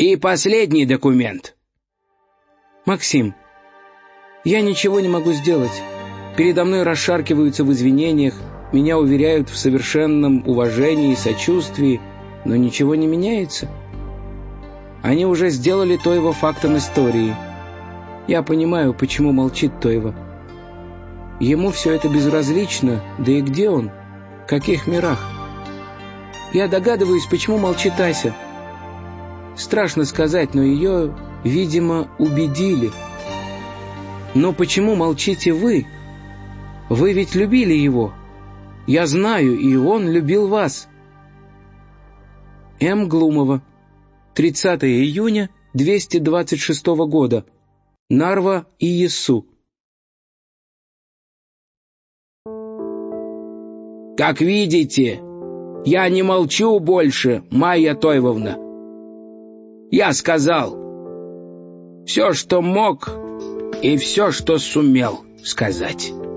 И последний документ. Максим, я ничего не могу сделать. Передо мной расшаркиваются в извинениях, меня уверяют в совершенном уважении и сочувствии, но ничего не меняется. Они уже сделали Тойва фактом истории. Я понимаю, почему молчит Тойва. Ему все это безразлично, да и где он? В каких мирах? Я догадываюсь, почему молчит Ася. Страшно сказать, но ее, видимо, убедили. Но почему молчите вы? Вы ведь любили его. Я знаю, и он любил вас. М. Глумова. 30 июня 226 года. Нарва и Иессу. Как видите, я не молчу больше, Майя Тойвовна. Я сказал все, что мог, и все, что сумел сказать.